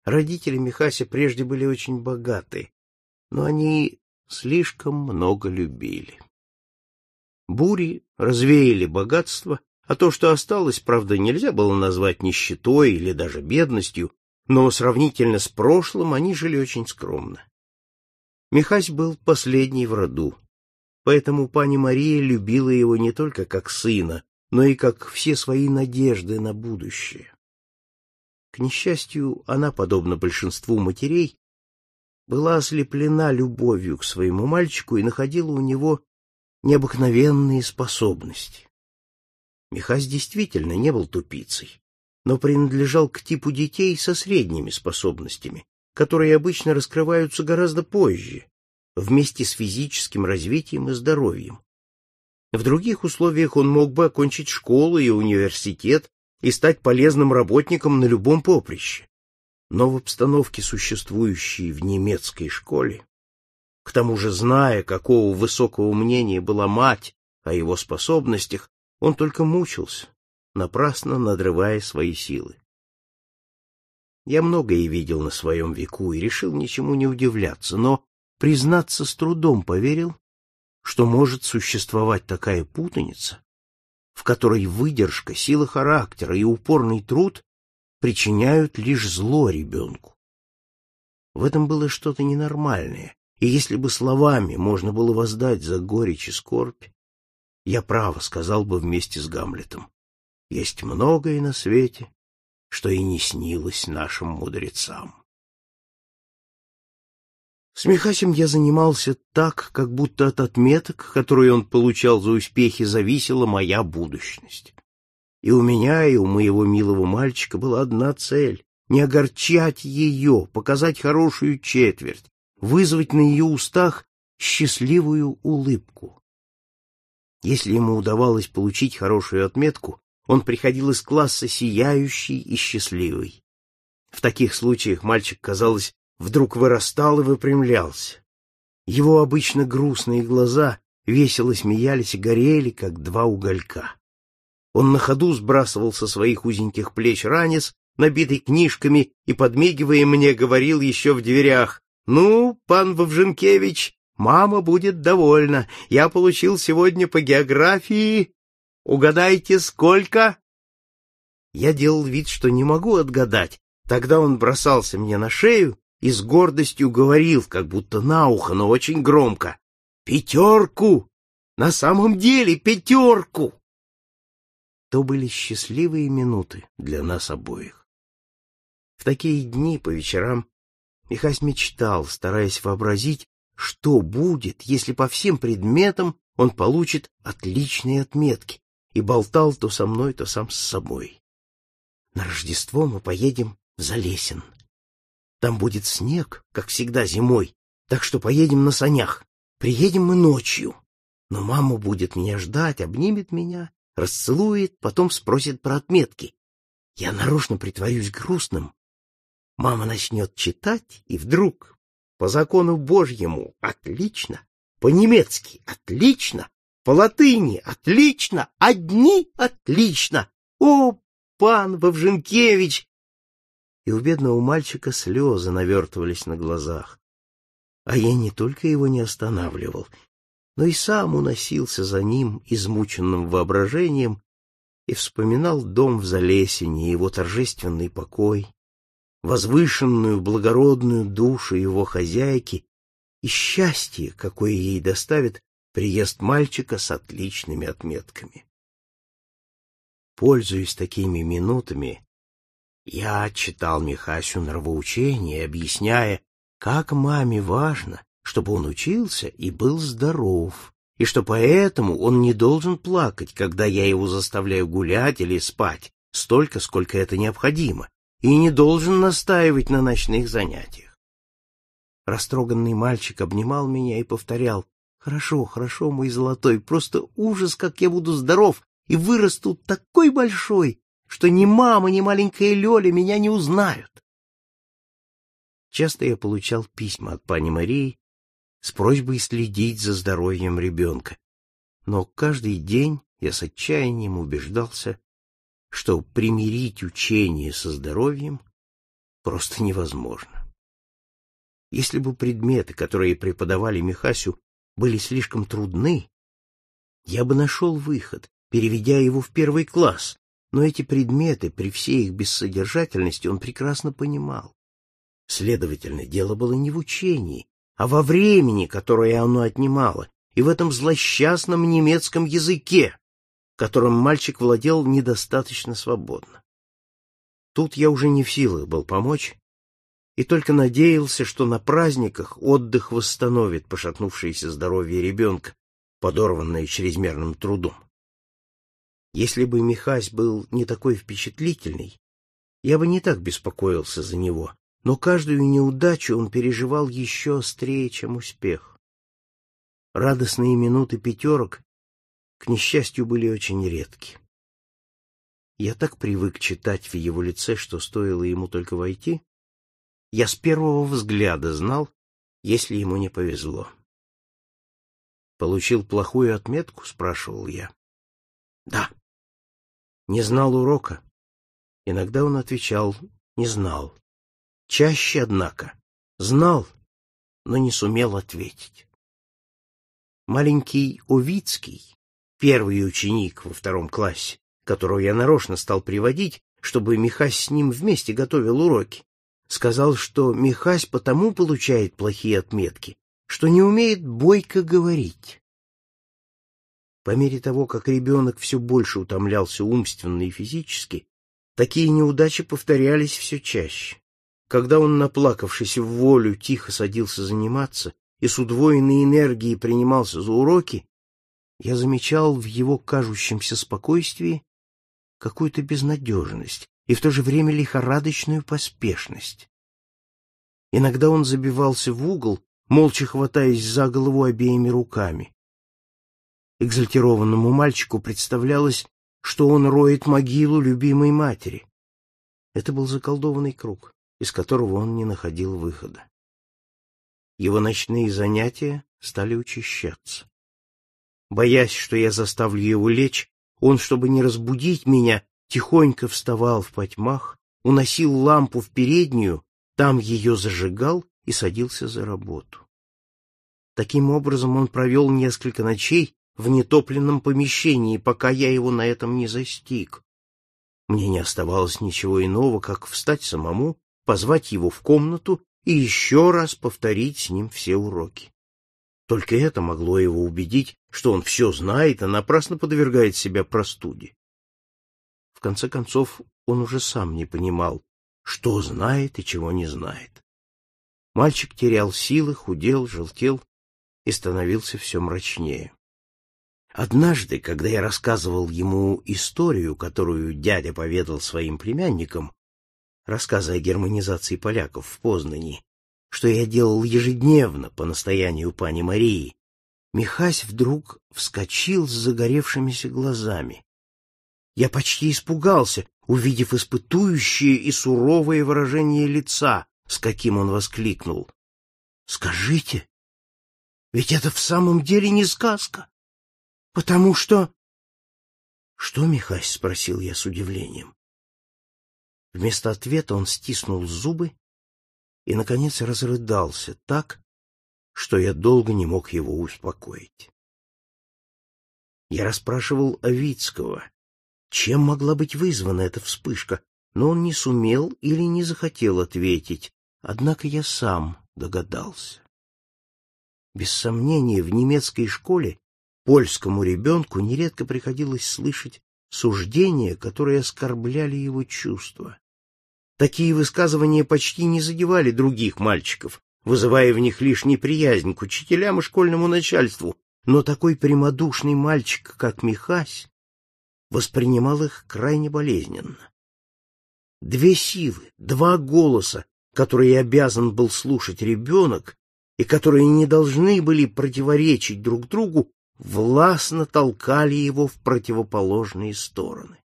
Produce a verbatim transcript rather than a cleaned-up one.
Родители Михася прежде были очень богаты, но они слишком много любили. Бури развеяли богатство, а то, что осталось, правда, нельзя было назвать нищетой или даже бедностью, но сравнительно с прошлым они жили очень скромно. Михась был последний в роду, поэтому пани Мария любила его не только как сына, но и как все свои надежды на будущее. К несчастью, она, подобно большинству матерей, была ослеплена любовью к своему мальчику и находила у него необыкновенные способности. Михась действительно не был тупицей, но принадлежал к типу детей со средними способностями, которые обычно раскрываются гораздо позже, вместе с физическим развитием и здоровьем. В других условиях он мог бы окончить школу и университет и стать полезным работником на любом поприще. Но в обстановке, существующей в немецкой школе, к тому же зная, какого высокого мнения была мать о его способностях, он только мучился, напрасно надрывая свои силы. Я многое видел на своем веку и решил ничему не удивляться, но, признаться, с трудом поверил, что может существовать такая путаница, в которой выдержка, сила характера и упорный труд причиняют лишь зло ребенку. В этом было что-то ненормальное, и если бы словами можно было воздать за горечь и скорбь, я право сказал бы вместе с Гамлетом: есть многое на свете, что и не снилось нашим мудрецам. С Михасем я занимался так, как будто от отметок, которые он получал за успехи, зависела моя будущность. И у меня, и у моего милого мальчика была одна цель — не огорчать ее, показать хорошую четверть, вызвать на ее устах счастливую улыбку. Если ему удавалось получить хорошую отметку, он приходил из класса сияющий и счастливый. В таких случаях мальчик, казалось, вдруг вырастал и выпрямлялся. Его обычно грустные глаза весело смеялись и горели, как два уголька. Он на ходу сбрасывал со своих узеньких плеч ранец, набитый книжками, и, подмигивая мне, говорил еще в дверях: «Ну, пан Вовженкевич, мама будет довольна. Я получил сегодня по географии... Угадайте, сколько?» Я делал вид, что не могу отгадать. Тогда он бросался мне на шею и с гордостью говорил, как будто на ухо, но очень громко: «Пятерку! На самом деле пятерку!» То были счастливые минуты для нас обоих. В такие дни по вечерам Михась мечтал, стараясь вообразить, что будет, если по всем предметам он получит отличные отметки, и болтал то со мной, то сам с собой. На Рождество мы поедем в Залесин. Там будет снег, как всегда зимой, так что поедем на санях. Приедем мы ночью. Но мама будет меня ждать, обнимет меня, расцелует, потом спросит про отметки. Я нарочно притворюсь грустным. Мама начнет читать, и вдруг, по закону Божьему, отлично, по-немецки отлично, по-латыни отлично, одни отлично. О, пан Вовженкевич! И у бедного мальчика слезы навертывались на глазах. А я не только его не останавливал, но и сам уносился за ним измученным воображением и вспоминал дом в Залесине, его торжественный покой, возвышенную благородную душу его хозяйки и счастье, какое ей доставит приезд мальчика с отличными отметками. Пользуясь такими минутами, я читал Михасю нравоучения, объясняя, как маме важно, чтобы он учился и был здоров, и что поэтому он не должен плакать, когда я его заставляю гулять или спать столько, сколько это необходимо, и не должен настаивать на ночных занятиях. Растроганный мальчик обнимал меня и повторял: «Хорошо, хорошо, мой золотой, просто ужас, как я буду здоров и вырасту такой большой, что ни мама, ни маленькая Лёля меня не узнают». Часто я получал письма от пани Марии с просьбой следить за здоровьем ребенка, но каждый день я с отчаянием убеждался, что примирить учение со здоровьем просто невозможно. Если бы предметы, которые преподавали Михасю, были слишком трудны, я бы нашел выход, переведя его в первый класс, но эти предметы, при всей их бессодержательности, он прекрасно понимал. Следовательно, дело было не в учении, а во времени, которое оно отнимало, и в этом злосчастном немецком языке, которым мальчик владел недостаточно свободно. Тут я уже не в силах был помочь, и только надеялся, что на праздниках отдых восстановит пошатнувшееся здоровье ребенка, подорванное чрезмерным трудом. Если бы Михась был не такой впечатлительный, я бы не так беспокоился за него, но каждую неудачу он переживал еще острее, чем успех. Радостные минуты пятерок, к несчастью, были очень редки. Я так привык читать в его лице, что стоило ему только войти, я с первого взгляда знал, если ему не повезло. «Получил плохую отметку?» — спрашивал я. «Да». «Не знал урока?» Иногда он отвечал: «Не знал». Чаще, однако, знал, но не сумел ответить. Маленький Овицкий, первый ученик во втором классе, которого я нарочно стал приводить, чтобы Михась с ним вместе готовил уроки, сказал, что Михась потому получает плохие отметки, что не умеет бойко говорить. По мере того, как ребенок все больше утомлялся умственно и физически, такие неудачи повторялись все чаще. Когда он, наплакавшись в волю, тихо садился заниматься и с удвоенной энергией принимался за уроки, я замечал в его кажущемся спокойствии какую-то безнадежность и в то же время лихорадочную поспешность. Иногда он забивался в угол, молча хватаясь за голову обеими руками. Экзальтированному мальчику представлялось, что он роет могилу любимой матери. Это был заколдованный круг, из которого он не находил выхода. Его ночные занятия стали учащаться. Боясь, что я заставлю его лечь, он, чтобы не разбудить меня, тихонько вставал в потьмах, уносил лампу в переднюю, там ее зажигал и садился за работу. Таким образом он провел несколько ночей в нетопленном помещении, пока я его на этом не застиг. Мне не оставалось ничего иного, как встать самому, позвать его в комнату и еще раз повторить с ним все уроки. Только это могло его убедить, что он все знает, а напрасно подвергает себя простуде. В конце концов, он уже сам не понимал, что знает и чего не знает. Мальчик терял силы, худел, желтел и становился все мрачнее. Однажды, когда я рассказывал ему историю, которую дядя поведал своим племянникам, рассказы о германизации поляков в Познани, что я делал ежедневно по настоянию пани Марии, Михась вдруг вскочил с загоревшимися глазами. Я почти испугался, увидев испытующее и суровое выражение лица, с каким он воскликнул: «Скажите, ведь это в самом деле не сказка, потому что...» «Что, Михась?» — спросил я с удивлением. Вместо ответа он стиснул зубы и, наконец, разрыдался так, что я долго не мог его успокоить. Я расспрашивал Овицкого, чем могла быть вызвана эта вспышка, но он не сумел или не захотел ответить, однако я сам догадался. Без сомнения, в немецкой школе польскому ребенку нередко приходилось слышать суждения, которые оскорбляли его чувства. Такие высказывания почти не задевали других мальчиков, вызывая в них лишь неприязнь к учителям и школьному начальству, но такой прямодушный мальчик, как Михась, воспринимал их крайне болезненно. Две силы, два голоса, которые обязан был слушать ребенок и которые не должны были противоречить друг другу, властно толкали его в противоположные стороны.